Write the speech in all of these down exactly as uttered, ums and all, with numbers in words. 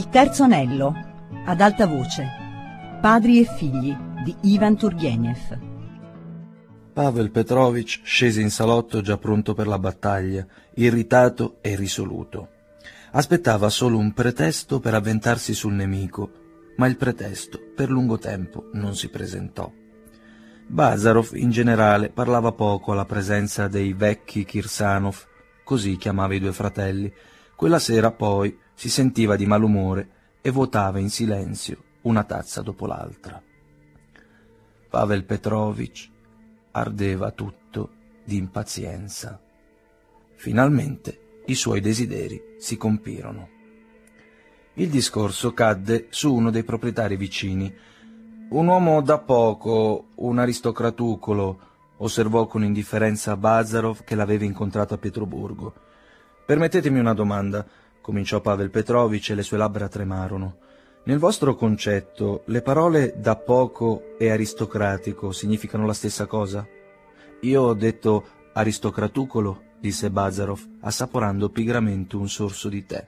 Il terzo anello, ad alta voce. Padri e figli di Ivan Turgenev. Pavel Petrovich scese in salotto già pronto per la battaglia, irritato e risoluto. Aspettava solo un pretesto per avventarsi sul nemico, ma il pretesto per lungo tempo non si presentò. Bazarov in generale parlava poco alla presenza dei vecchi Kirsanov, così chiamava i due fratelli. Quella sera poi si sentiva di malumore e vuotava in silenzio una tazza dopo l'altra. Pavel Petrovich ardeva tutto di impazienza. Finalmente i suoi desideri si compirono. Il discorso cadde su uno dei proprietari vicini. Un uomo da poco, un aristocratucolo, osservò con indifferenza Bazarov che l'aveva incontrato a Pietroburgo. «Permettetemi una domanda», cominciò Pavel Petrovich e le sue labbra tremarono. «Nel vostro concetto, le parole da poco e aristocratico significano la stessa cosa?» «Io ho detto aristocratucolo», disse Bazarov, assaporando pigramente un sorso di tè.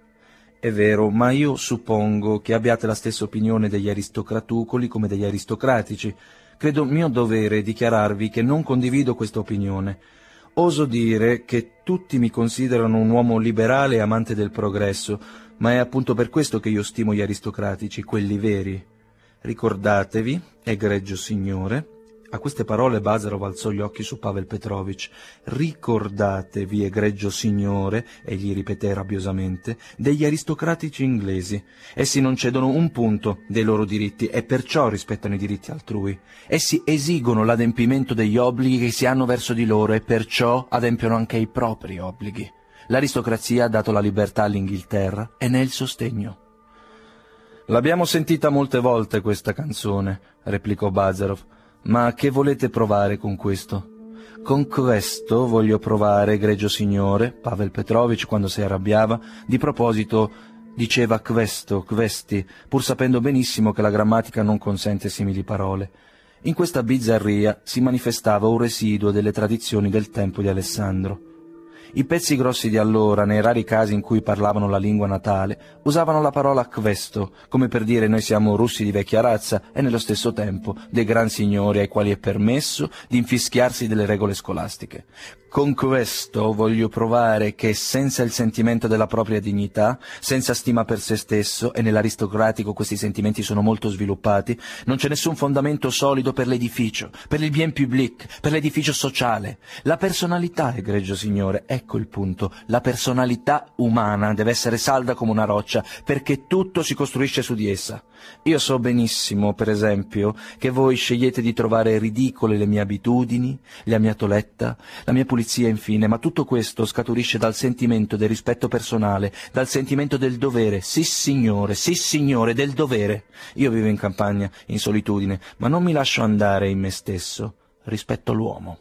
«È vero, ma io suppongo che abbiate la stessa opinione degli aristocratucoli come degli aristocratici. Credo mio dovere dichiararvi che non condivido questa opinione. Oso dire che tutti mi considerano un uomo liberale e amante del progresso, ma è appunto per questo che io stimo gli aristocratici, quelli veri. Ricordatevi, egregio signore». A queste parole Bazarov alzò gli occhi su Pavel Petrovich. «Ricordatevi, egregio signore», egli ripeté rabbiosamente, «degli aristocratici inglesi. Essi non cedono un punto dei loro diritti e perciò rispettano i diritti altrui. Essi esigono l'adempimento degli obblighi che si hanno verso di loro e perciò adempiono anche i propri obblighi. L'aristocrazia ha dato la libertà all'Inghilterra e ne è il sostegno». «L'abbiamo sentita molte volte questa canzone», replicò Bazarov. «Ma che volete provare con questo?» «Con questo voglio provare, egregio signore», Pavel Petrovich, quando si arrabbiava, di proposito diceva questo, questi, pur sapendo benissimo che la grammatica non consente simili parole. In questa bizzarria si manifestava un residuo delle tradizioni del tempo di Alessandro. I pezzi grossi di allora, nei rari casi in cui parlavano la lingua natale, usavano la parola questo, come per dire noi siamo russi di vecchia razza e nello stesso tempo dei gran signori ai quali è permesso di infischiarsi delle regole scolastiche. Con questo voglio provare che senza il sentimento della propria dignità, senza stima per se stesso, e nell'aristocratico questi sentimenti sono molto sviluppati, non c'è nessun fondamento solido per l'edificio, per il bien public, per l'edificio sociale. La personalità, egregio signore, ecco il punto, la personalità umana deve essere salda come una roccia, perché tutto si costruisce su di essa. Io so benissimo, per esempio, che voi scegliete di trovare ridicole le mie abitudini, la mia toletta, la mia pulizia, infine, ma tutto questo scaturisce dal sentimento del rispetto personale, dal sentimento del dovere, sì signore, sì signore, del dovere. Io vivo in campagna, in solitudine, ma non mi lascio andare in me stesso, rispetto l'uomo».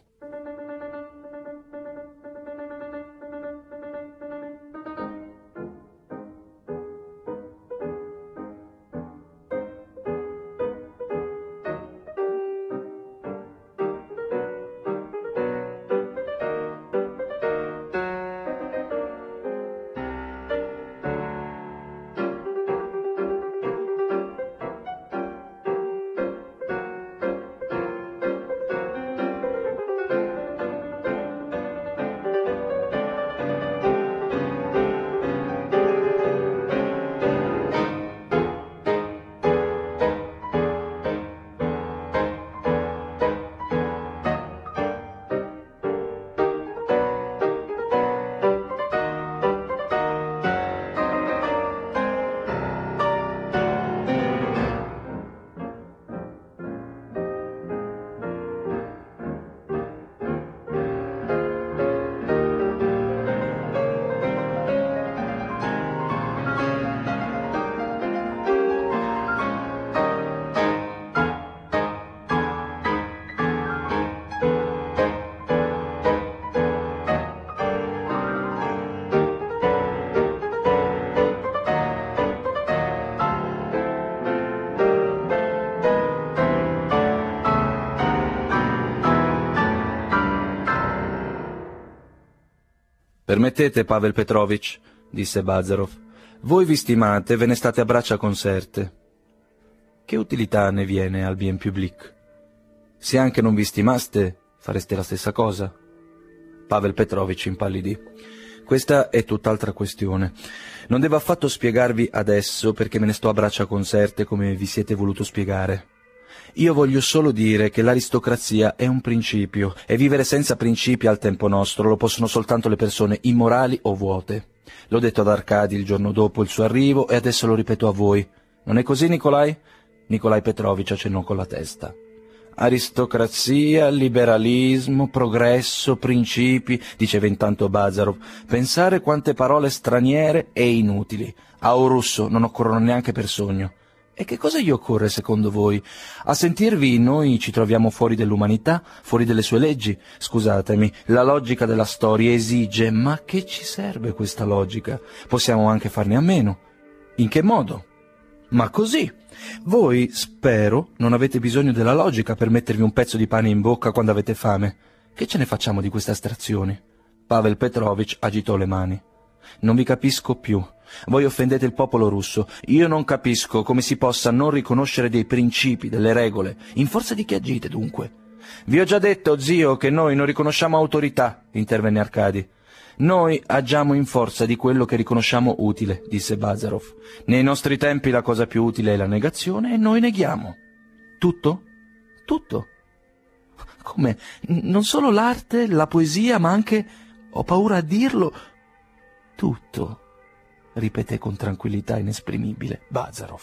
«Permettete, Pavel Petrovich», disse Bazarov, Voi vi stimate, ve ne state a braccia conserte. Che utilità ne viene al bien public? Se anche non vi stimaste, fareste la stessa cosa? Pavel Petrovich impallidì. Questa è tutt'altra questione. Non devo affatto spiegarvi adesso perché me ne sto a braccia conserte come vi siete voluto spiegare. Io voglio solo dire che l'aristocrazia è un principio e vivere senza principi al tempo nostro lo possono soltanto le persone immorali o vuote. L'ho detto ad Arkady il giorno dopo il suo arrivo e adesso lo ripeto a voi. Non è così, Nikolai? Nikolai Petrovich accennò con la testa. Aristocrazia, liberalismo, progresso, principi, diceva intanto Bazarov. Pensare quante parole straniere e inutili. A un russo non occorrono neanche per sogno. E che cosa gli occorre, secondo voi? A sentirvi noi ci troviamo fuori dell'umanità, fuori delle sue leggi. Scusatemi, la logica della storia esige, ma che ci serve questa logica? Possiamo anche farne a meno. In che modo? Ma così. Voi, spero, non avete bisogno della logica per mettervi un pezzo di pane in bocca quando avete fame. Che ce ne facciamo di queste astrazioni? Pavel Petrovich agitò le mani. Non vi capisco più. Voi offendete il popolo russo. Io non capisco come si possa non riconoscere dei principi, delle regole. In forza di che agite, dunque? Vi ho già detto, zio, che noi non riconosciamo autorità, intervenne Arkady. Noi agiamo in forza di quello che riconosciamo utile, disse Bazarov. Nei nostri tempi la cosa più utile è la negazione e noi neghiamo. Tutto? Tutto. Come? Non solo l'arte, la poesia, ma anche, ho paura a dirlo, tutto, ripeté con tranquillità inesprimibile Bazarov.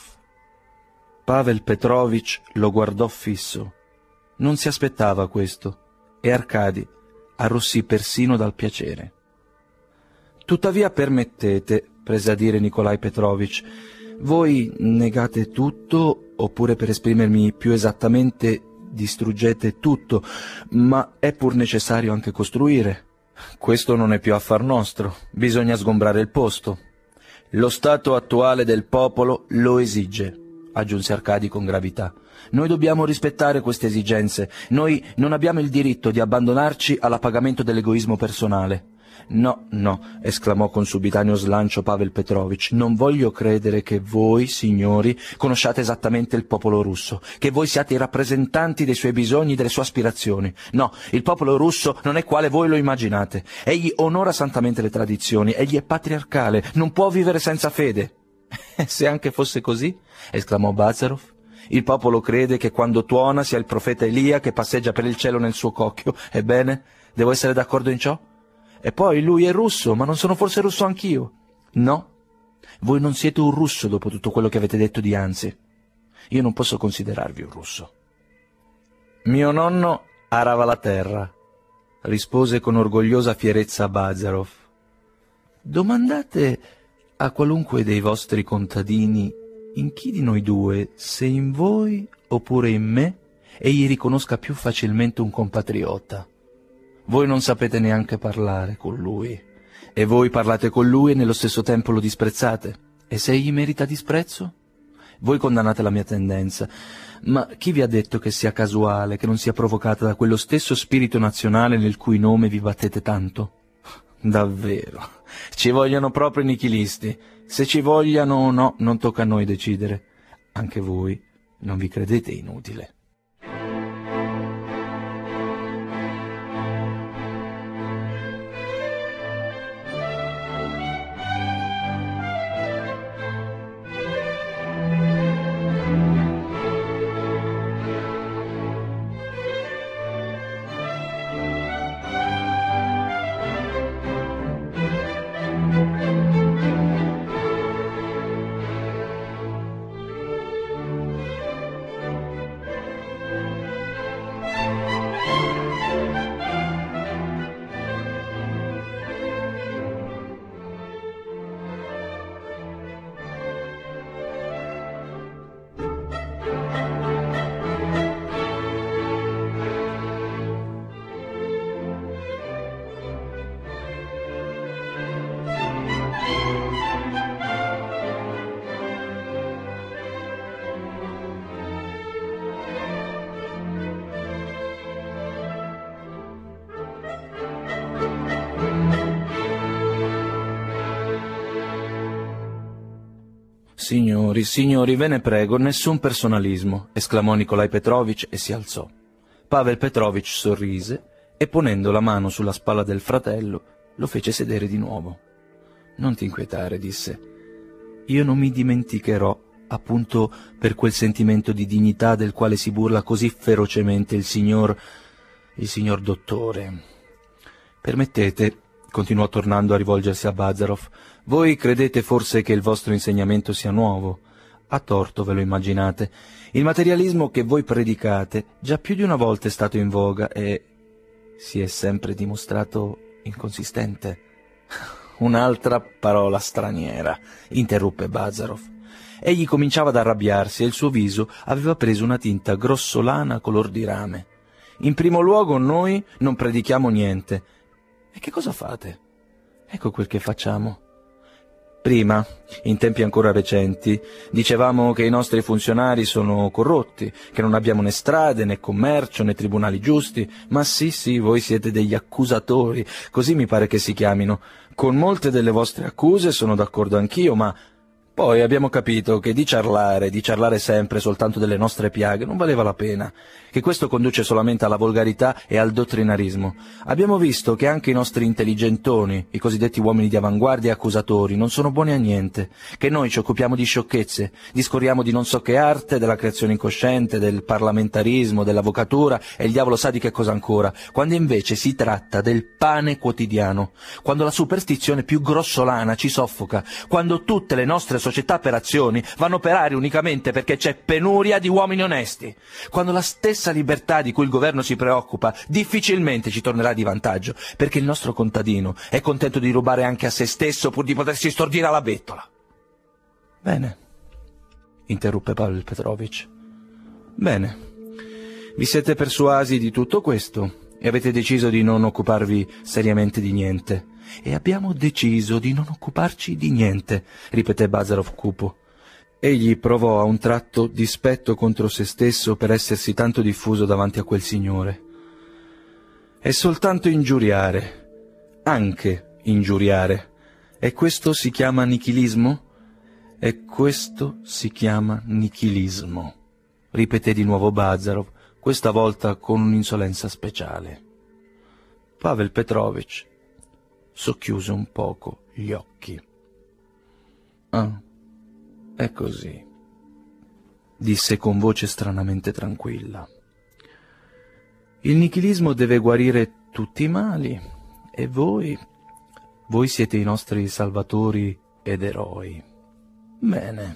Pavel Petrovich lo guardò fisso. Non si aspettava questo, e Arkady arrossì persino dal piacere. Tuttavia permettete, prese a dire Nikolai Petrovich, voi negate tutto, oppure per esprimermi più esattamente distruggete tutto, ma è pur necessario anche costruire. Questo non è più affar nostro, bisogna sgombrare il posto. Lo stato attuale del popolo lo esige, aggiunse Arkady con gravità. Noi dobbiamo rispettare queste esigenze, noi non abbiamo il diritto di abbandonarci all'appagamento dell'egoismo personale. No, no, esclamò con subitaneo slancio Pavel Petrovich, non voglio credere che voi, signori, conosciate esattamente il popolo russo, che voi siate i rappresentanti dei suoi bisogni e delle sue aspirazioni. No, il popolo russo non è quale voi lo immaginate. Egli onora santamente le tradizioni, egli è patriarcale, non può vivere senza fede. Se anche fosse così, esclamò Bazarov, il popolo crede che quando tuona sia il profeta Elia che passeggia per il cielo nel suo cocchio. Ebbene, devo essere d'accordo in ciò? E poi lui è russo, ma non sono forse russo anch'io? No, voi non siete un russo dopo tutto quello che avete detto dianzi. Io non posso considerarvi un russo. Mio nonno arava la terra, rispose con orgogliosa fierezza Bazarov. Domandate a qualunque dei vostri contadini in chi di noi due, se in voi oppure in me, egli riconosca più facilmente un compatriota. Voi non sapete neanche parlare con lui, e voi parlate con lui e nello stesso tempo lo disprezzate. E se egli merita disprezzo? Voi condannate la mia tendenza, ma chi vi ha detto che sia casuale, che non sia provocata da quello stesso spirito nazionale nel cui nome vi battete tanto? Davvero, ci vogliono proprio i nichilisti. Se ci vogliano o no, non tocca a noi decidere. Anche voi non vi credete inutile. Signori, signori, ve ne prego, nessun personalismo, esclamò Nikolai Petrovich e si alzò. Pavel Petrovich sorrise e, ponendo la mano sulla spalla del fratello, lo fece sedere di nuovo. Non ti inquietare, disse. Io non mi dimenticherò, appunto per quel sentimento di dignità del quale si burla così ferocemente il signor... il signor dottore. Permettete, continuò tornando a rivolgersi a Bazarov, voi credete forse che il vostro insegnamento sia nuovo? A torto ve lo immaginate. Il materialismo che voi predicate già più di una volta è stato in voga e si è sempre dimostrato inconsistente. Un'altra parola straniera, interruppe Bazarov. Egli cominciava ad arrabbiarsi e il suo viso aveva preso una tinta grossolana color di rame. In primo luogo noi non predichiamo niente. E che cosa fate? Ecco quel che facciamo. Prima, in tempi ancora recenti, dicevamo che i nostri funzionari sono corrotti, che non abbiamo né strade, né commercio, né tribunali giusti. Ma sì, sì, voi siete degli accusatori, così mi pare che si chiamino. Con molte delle vostre accuse sono d'accordo anch'io, ma... Poi abbiamo capito che di ciarlare, di ciarlare sempre soltanto delle nostre piaghe non valeva la pena, che questo conduce solamente alla volgarità e al dottrinarismo. Abbiamo visto che anche i nostri intelligentoni, i cosiddetti uomini di avanguardia e accusatori, non sono buoni a niente, che noi ci occupiamo di sciocchezze, discorriamo di non so che arte, della creazione incosciente, del parlamentarismo, dell'avvocatura e il diavolo sa di che cosa ancora, quando invece si tratta del pane quotidiano, quando la superstizione più grossolana ci soffoca, quando tutte le nostre società per azioni vanno per aria unicamente perché c'è penuria di uomini onesti, quando la stessa libertà di cui il governo si preoccupa difficilmente ci tornerà di vantaggio, perché il nostro contadino è contento di rubare anche a se stesso pur di potersi stordire alla bettola. Bene, interruppe Pavel Petrovich. Bene, vi siete persuasi di tutto questo e avete deciso di non occuparvi seriamente di niente. E abbiamo deciso di non occuparci di niente, ripeté Bazarov cupo. Egli provò a un tratto dispetto contro se stesso per essersi tanto diffuso davanti a quel signore. È soltanto ingiuriare, anche ingiuriare. E questo si chiama nichilismo? E questo si chiama nichilismo, ripeté di nuovo Bazarov, questa volta con un'insolenza speciale. Pavel Petrovich socchiuse un poco gli occhi. «Ah, è così», disse con voce stranamente tranquilla. «Il nichilismo deve guarire tutti i mali, e voi, voi siete i nostri salvatori ed eroi. Bene,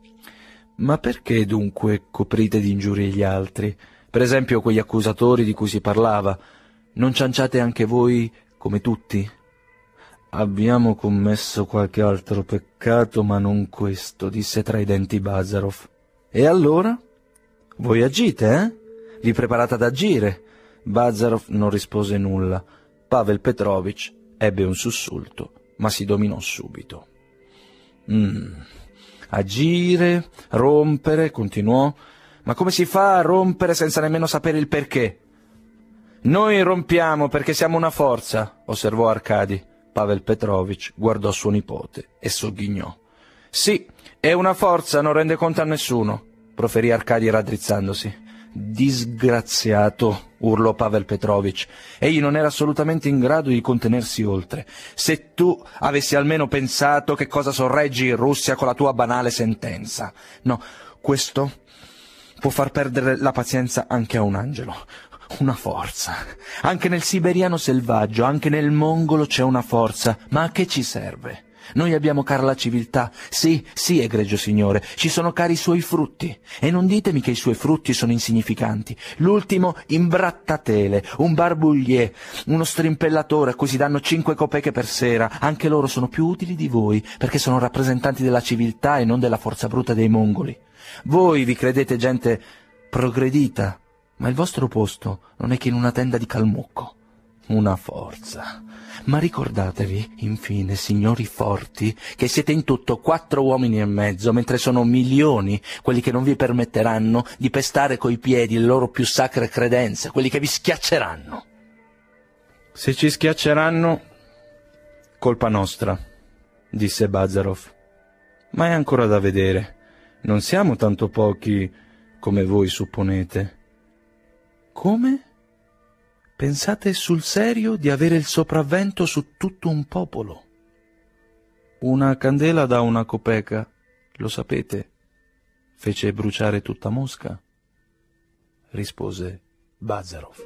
ma perché dunque coprite di ingiurie gli altri? Per esempio quegli accusatori di cui si parlava. Non cianciate anche voi come tutti?» «Abbiamo commesso qualche altro peccato, ma non questo», disse tra i denti Bazarov. «E allora? Voi agite, eh? Vi preparate ad agire?» Bazarov non rispose nulla. Pavel Petrovich ebbe un sussulto, ma si dominò subito. Mm. «Agire, rompere», continuò. «Ma come si fa a rompere senza nemmeno sapere il perché?» «Noi rompiamo perché siamo una forza», osservò Arkady. Pavel Petrovich guardò suo nipote e sogghignò. «Sì, è una forza, non rende conto a nessuno», proferì Arkady raddrizzandosi. «Disgraziato», urlò Pavel Petrovich. Egli non era assolutamente in grado di contenersi oltre. «Se tu avessi almeno pensato che cosa sorreggi in Russia con la tua banale sentenza. No, questo può far perdere la pazienza anche a un angelo. Una forza. Anche nel siberiano selvaggio, anche nel mongolo c'è una forza. Ma a che ci serve? Noi abbiamo cara la civiltà. Sì, sì, egregio signore, ci sono cari i suoi frutti. E non ditemi che i suoi frutti sono insignificanti. L'ultimo imbrattatele, un barbouillier, uno strimpellatore a cui si danno cinque copeche per sera. Anche loro sono più utili di voi, perché sono rappresentanti della civiltà e non della forza bruta dei mongoli. Voi vi credete gente progredita, ma il vostro posto non è che in una tenda di calmucco. Una forza. Ma ricordatevi, infine, signori forti, che siete in tutto quattro uomini e mezzo, mentre sono milioni quelli che non vi permetteranno di pestare coi piedi le loro più sacre credenze, quelli che vi schiacceranno. Se ci schiacceranno, colpa nostra, disse Bazarov. Ma è ancora da vedere. Non siamo tanto pochi come voi supponete. Come? Pensate sul serio di avere il sopravvento su tutto un popolo? Una candela da una copeca, lo sapete, fece bruciare tutta Mosca, rispose Bazarov.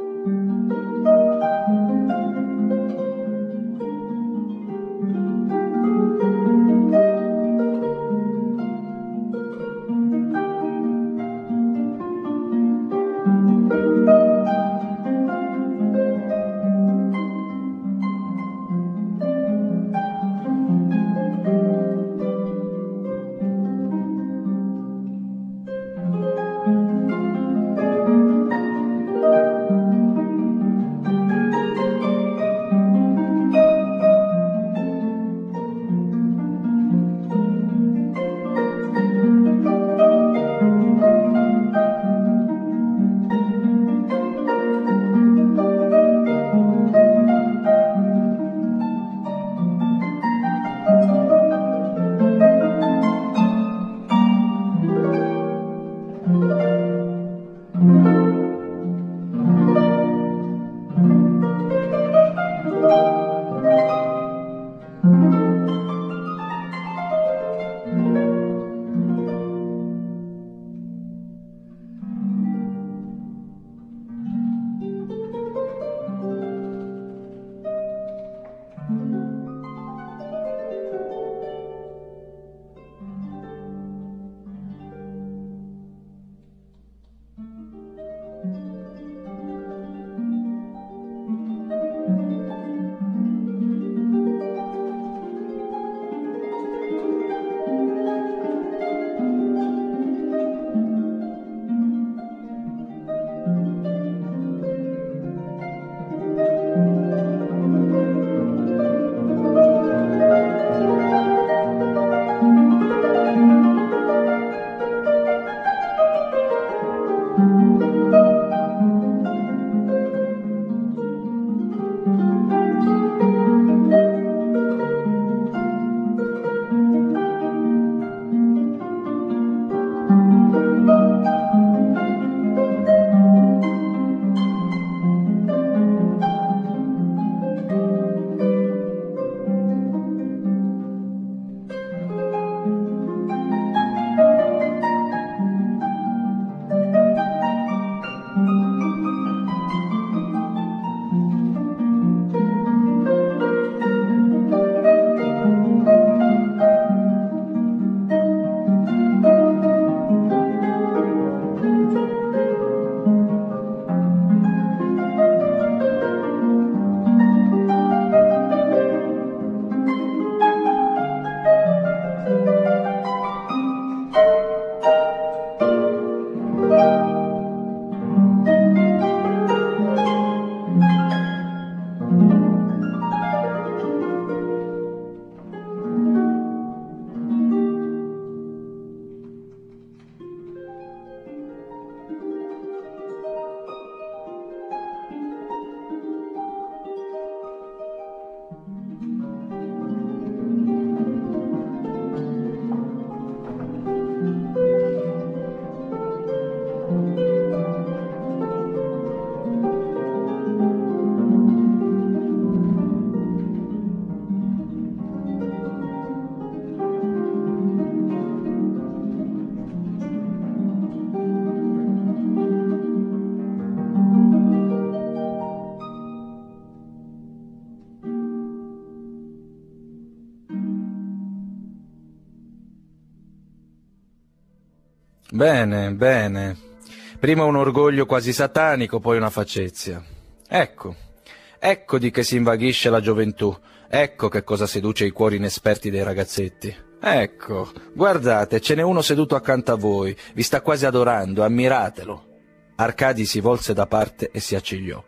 Bene, bene. Prima un orgoglio quasi satanico, poi una faccezia. Ecco, ecco di che si invaghisce la gioventù. Ecco che cosa seduce i cuori inesperti dei ragazzetti. Ecco, guardate, ce n'è uno seduto accanto a voi, vi sta quasi adorando, ammiratelo. Arcadi si volse da parte e si accigliò.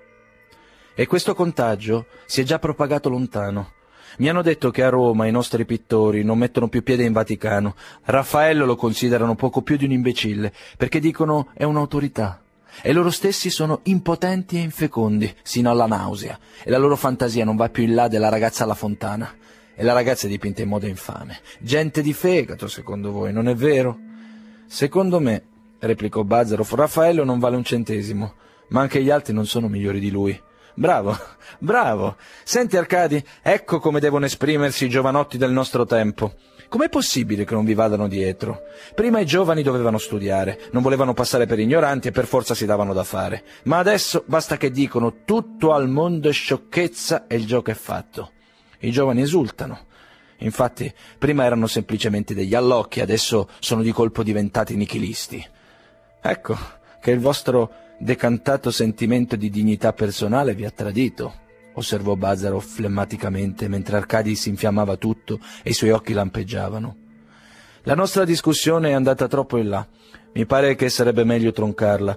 E questo contagio si è già propagato lontano. Mi hanno detto che a Roma i nostri pittori non mettono più piede in Vaticano. Raffaello lo considerano poco più di un imbecille, perché dicono è un'autorità. E loro stessi sono impotenti e infecondi, sino alla nausea, e la loro fantasia non va più in là della ragazza alla fontana. e la ragazza è dipinta in modo infame. Gente di fegato, secondo voi, non è vero? Secondo me, replicò Bazarov, Raffaello non vale un centesimo, ma anche gli altri non sono migliori di lui. Bravo, bravo. Senti Arcadi, ecco come devono esprimersi i giovanotti del nostro tempo. Com'è possibile che non vi vadano dietro? Prima i giovani dovevano studiare, non volevano passare per ignoranti e per forza si davano da fare. Ma adesso basta che dicono tutto al mondo è sciocchezza e il gioco è fatto. I giovani esultano. Infatti, prima erano semplicemente degli allocchi, adesso sono di colpo diventati nichilisti. Ecco che il vostro decantato sentimento di dignità personale vi ha tradito, osservò Bazarov flemmaticamente, mentre Arcadi si infiammava tutto e i suoi occhi lampeggiavano. La nostra discussione è andata troppo in là. Mi pare che sarebbe meglio troncarla.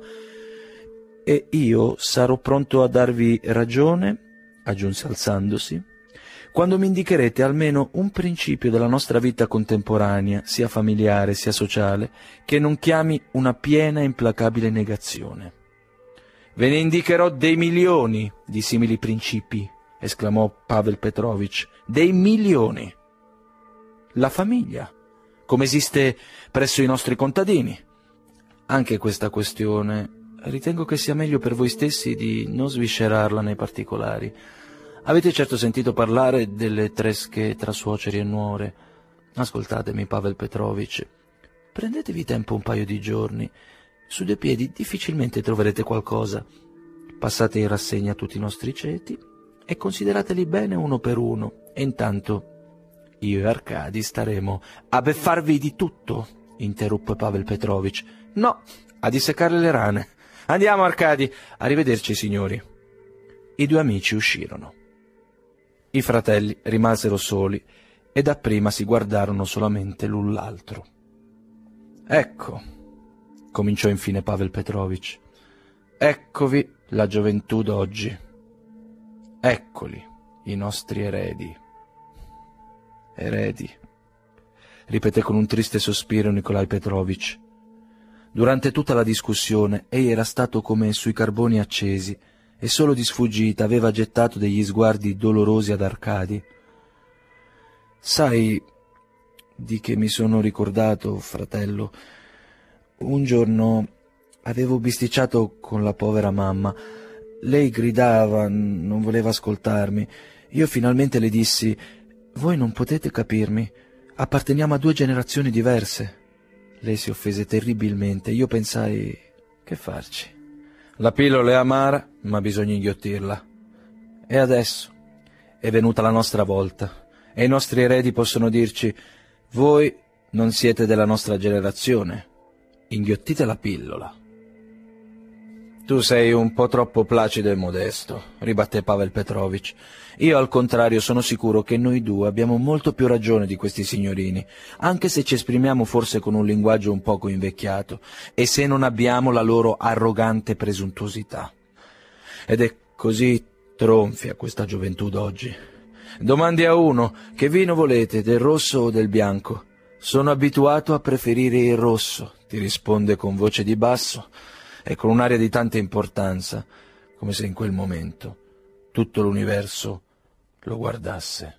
E io sarò pronto a darvi ragione, aggiunse alzandosi, quando mi indicherete almeno un principio della nostra vita contemporanea, sia familiare sia sociale, che non chiami una piena e implacabile negazione. Ve ne indicherò dei milioni di simili principi, esclamò Pavel Petrovich. Dei milioni. La famiglia, come esiste presso i nostri contadini. Anche questa questione ritengo che sia meglio per voi stessi di non sviscerarla nei particolari. Avete certo sentito parlare delle tresche tra suoceri e nuore. Ascoltatemi, Pavel Petrovich. Prendetevi tempo un paio di giorni. Su due piedi difficilmente troverete qualcosa. Passate in rassegna tutti i nostri ceti e considerateli bene uno per uno. E intanto io e Arcadi staremo a beffarvi di tutto, interruppe Pavel Petrovich. No, a disseccare le rane. Andiamo, Arcadi. Arrivederci, signori. I due amici uscirono. I fratelli rimasero soli e dapprima si guardarono solamente l'un l'altro. Ecco, cominciò infine Pavel Petrovich, eccovi la gioventù d'oggi. Eccoli, i nostri eredi. Eredi, ripeté con un triste sospiro Nikolai Petrovich. Durante tutta la discussione egli era stato come sui carboni accesi e solo di sfuggita aveva gettato degli sguardi dolorosi ad Arcadi. Sai di che mi sono ricordato, fratello? Un giorno avevo bisticciato con la povera mamma. Lei gridava, non voleva ascoltarmi. Io finalmente le dissi: «Voi non potete capirmi, apparteniamo a due generazioni diverse». Lei si offese terribilmente. Io pensai: che farci? La pillola è amara, ma bisogna inghiottirla. E adesso è venuta la nostra volta, e i nostri eredi possono dirci: «Voi non siete della nostra generazione. Inghiottite la pillola». Tu sei un po' troppo placido e modesto, ribatté Pavel Petrovich. Io, al contrario, sono sicuro che noi due abbiamo molto più ragione di questi signorini, anche se ci esprimiamo forse con un linguaggio un poco invecchiato, e se non abbiamo la loro arrogante presuntuosità. Ed è così tronfia questa gioventù d'oggi. Domandi a uno: che vino volete, del rosso o del bianco? Sono abituato a preferire il rosso, ti risponde con voce di basso e con un'aria di tanta importanza, come se in quel momento tutto l'universo lo guardasse.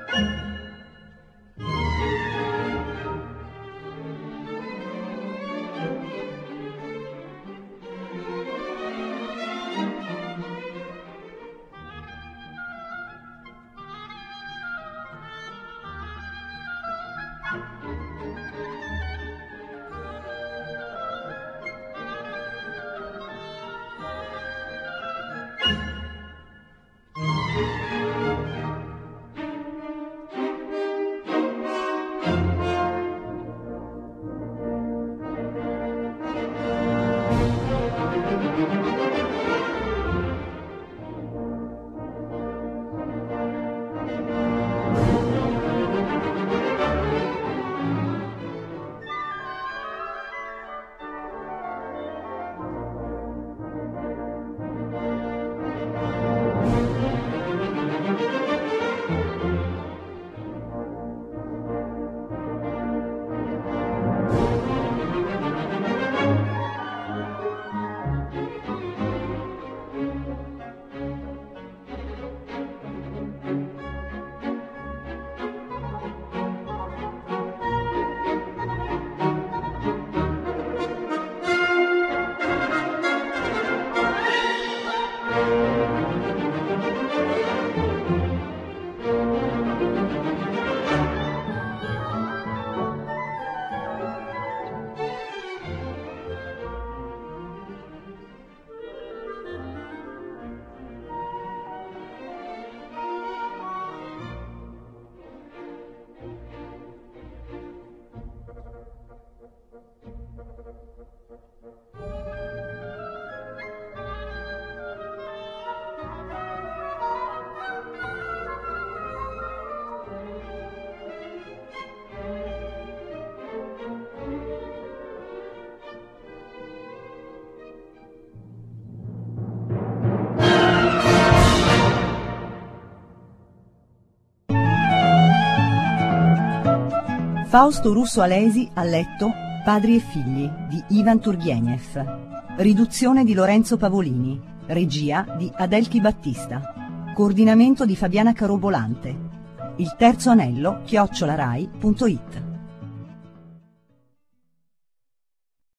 Fausto Russo Alesi a letto, Padri e figli di Ivan Turgenev. Riduzione di Lorenzo Pavolini. Regia di Adelchi Battista. Coordinamento di Fabiana Carobolante. Il terzo anello chiocciola rai punto it.